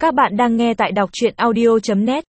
Các bạn đang nghe tại đọc truyện audio.net.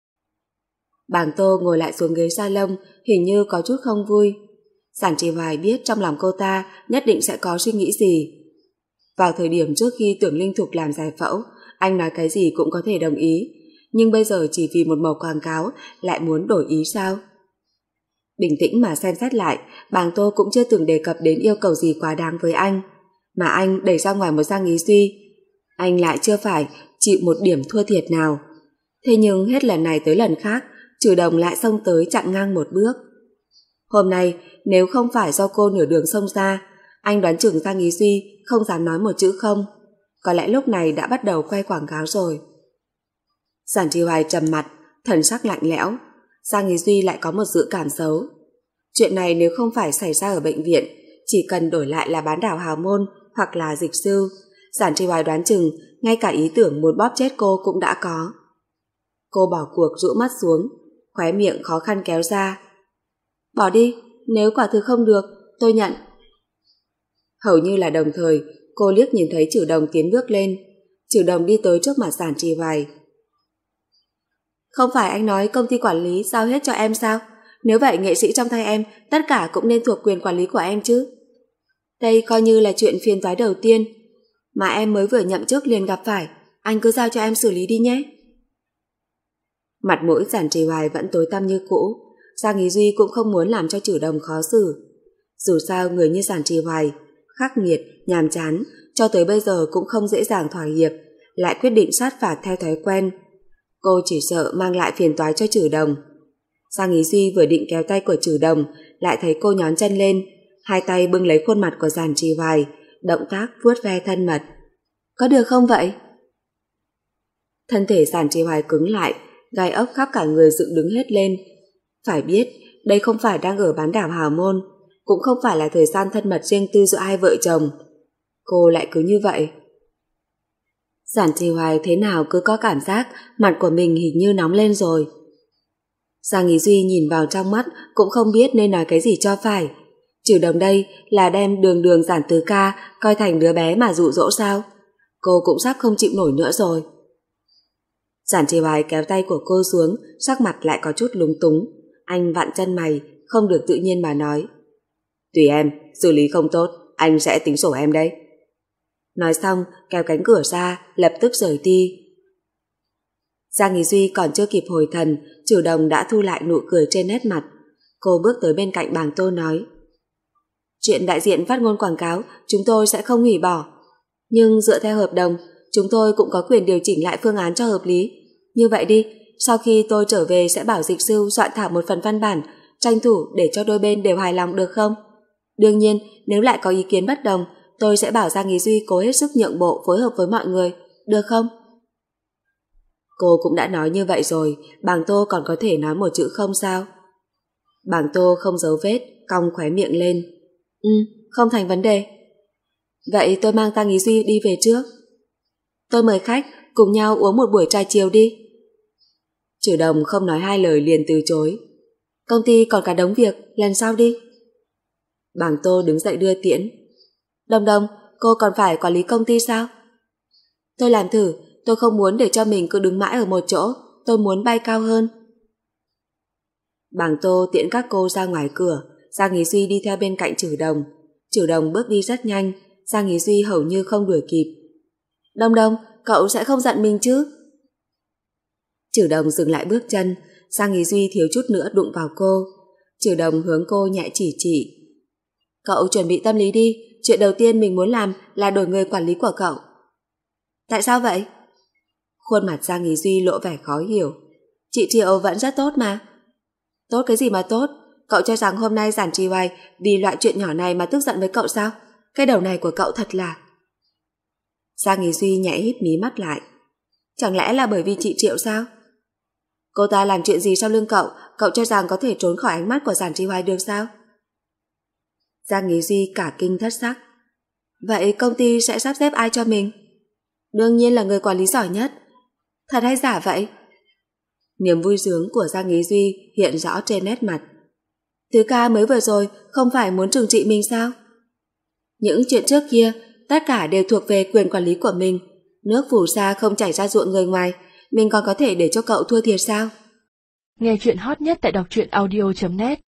Bàng Tô ngồi lại xuống ghế salon, hình như có chút không vui. Giản Trì Hoài biết trong lòng cô ta nhất định sẽ có suy nghĩ gì. Vào thời điểm trước khi Tưởng Linh Thục làm giải phẫu, anh nói cái gì cũng có thể đồng ý, nhưng bây giờ chỉ vì một mẩu quảng cáo lại muốn đổi ý sao? Bình tĩnh mà xem xét lại, Bàng Tô cũng chưa từng đề cập đến yêu cầu gì quá đáng với anh, mà anh đẩy ra ngoài một Giang Ý Duy. Anh lại chưa phải chịu một điểm thua thiệt nào. Thế nhưng hết lần này tới lần khác, Trừ Đồng lại xông tới chặn ngang một bước. Hôm nay, nếu không phải do cô nửa đường xông ra, anh đoán chừng Giang Ý Duy không dám nói một chữ không. Có lẽ lúc này đã bắt đầu quay quảng cáo rồi. Giản Trì Hoài trầm mặt, thần sắc lạnh lẽo. Giang Ý Duy lại có một dự cảm xấu. Chuyện này nếu không phải xảy ra ở bệnh viện, chỉ cần đổi lại là bán đảo hào môn hoặc là dịch sư, Giản Trì Hoài đoán chừng ngay cả ý tưởng muốn bóp chết cô cũng đã có. Cô bỏ cuộc rũ mắt xuống, khóe miệng khó khăn kéo ra. Bỏ đi, nếu quả thực không được, tôi nhận. Hầu như là đồng thời, cô liếc nhìn thấy Trừ Đồng tiến bước lên. Trừ Đồng đi tới trước mặt Giản Trì Hoài. Không phải anh nói công ty quản lý giao hết cho em sao? Nếu vậy nghệ sĩ trong tay em tất cả cũng nên thuộc quyền quản lý của em chứ. Đây coi như là chuyện phiền toái đầu tiên mà em mới vừa nhậm chức liền gặp phải. Anh cứ giao cho em xử lý đi nhé. Mặt mũi Giản Trì Hoài vẫn tối tăm như cũ. Giang Ý Duy cũng không muốn làm cho Trừ Đồng khó xử. Dù sao người như Giản Trì Hoài khắc nghiệt, nhàm chán, cho tới bây giờ cũng không dễ dàng thỏa hiệp, lại quyết định sát phạt theo thói quen. Cô chỉ sợ mang lại phiền toái cho Trừ Đồng. Giang Ý Duy vừa định kéo tay của Trừ Đồng, lại thấy cô nhón chân lên, hai tay bưng lấy khuôn mặt của Giản Trì Hoài, động tác vuốt ve thân mật. Có được không vậy? Thân thể Giản Trì Hoài cứng lại, gai ốc khắp cả người dựng đứng hết lên. Phải biết, đây không phải đang ở bán đảo hào môn, cũng không phải là thời gian thân mật riêng tư giữa hai vợ chồng. Cô lại cứ như vậy. Giản Trì Hoài thế nào cứ có cảm giác mặt của mình hình như nóng lên rồi. Giang Ý Duy nhìn vào trong mắt cũng không biết nên nói cái gì cho phải. Trừ Đồng đây là đem đường Giản Tứ Ca coi thành đứa bé mà dụ dỗ sao? Cô cũng sắp không chịu nổi nữa rồi. Giản Trì Hoài kéo tay của cô xuống, sắc mặt lại có chút lúng túng. Anh vặn chân mày, không được tự nhiên mà nói. Tùy em, xử lý không tốt, anh sẽ tính sổ em đấy. Nói xong, kéo cánh cửa ra, lập tức rời đi. Giang Ý Duy còn chưa kịp hồi thần, Trừ Đồng đã thu lại nụ cười trên nét mặt. Cô bước tới bên cạnh Bàng Tô nói. Chuyện đại diện phát ngôn quảng cáo, chúng tôi sẽ không hủy bỏ. Nhưng dựa theo hợp đồng, chúng tôi cũng có quyền điều chỉnh lại phương án cho hợp lý. Như vậy đi, sau khi tôi trở về sẽ bảo dịch sư soạn thảo một phần văn bản, tranh thủ để cho đôi bên đều hài lòng được không? Đương nhiên, nếu lại có ý kiến bất đồng, tôi sẽ bảo Giang Ý Duy cố hết sức nhượng bộ phối hợp với mọi người, được không? Cô cũng đã nói như vậy rồi, Bàng Tô còn có thể nói một chữ không sao? Bàng Tô không giấu vết, cong khóe miệng lên. Không thành vấn đề. Vậy tôi mang Giang Ý Duy đi về trước. Tôi mời khách cùng nhau uống một buổi trà chiều đi. Trừ Đồng không nói hai lời liền từ chối. Công ty còn cả đống việc, lần sau đi. Bàng Tô đứng dậy đưa tiễn. Đồng, cô còn phải quản lý công ty sao? Tôi làm thử, tôi không muốn để cho mình cứ đứng mãi ở một chỗ, tôi muốn bay cao hơn. Bàng Tô tiễn các cô ra ngoài cửa, Giang Ý Duy đi theo bên cạnh Trừ Đồng. Trừ Đồng bước đi rất nhanh, Giang Ý Duy hầu như không đuổi kịp. Đồng, cậu sẽ không giận mình chứ? Trừ Đồng dừng lại bước chân, Giang Ý Duy thiếu chút nữa đụng vào cô. Trừ Đồng hướng cô nhẹ chỉ. Cậu chuẩn bị tâm lý đi, chuyện đầu tiên mình muốn làm là đổi người quản lý của cậu. Tại sao vậy? Khuôn mặt Giang Ý Duy lộ vẻ khó hiểu. Chị Triệu vẫn rất tốt mà. Tốt cái gì mà tốt? Cậu cho rằng hôm nay Giản Trì Hoài vì loại chuyện nhỏ này mà tức giận với cậu sao? Cái đầu này của cậu thật là... Giang Ý Duy nhẹ híp mí mắt lại. Chẳng lẽ là bởi vì chị Triệu sao? Cô ta làm chuyện gì sau lưng cậu, cậu cho rằng có thể trốn khỏi ánh mắt của Giản Trì Hoài được sao? Giang Ý Duy cả kinh thất sắc. Vậy công ty sẽ sắp xếp ai cho mình? Đương nhiên là người quản lý giỏi nhất. Thật hay giả vậy? Niềm vui sướng của Giang Ý Duy hiện rõ trên nét mặt. Tứ Ca mới vừa rồi không phải muốn trừng trị mình sao? Những chuyện trước kia tất cả đều thuộc về quyền quản lý của mình. Nước phù sa không chảy ra ruộng người ngoài, mình còn có thể để cho cậu thua thiệt sao? Nghe chuyện hot nhất tại đọc truyện audio.net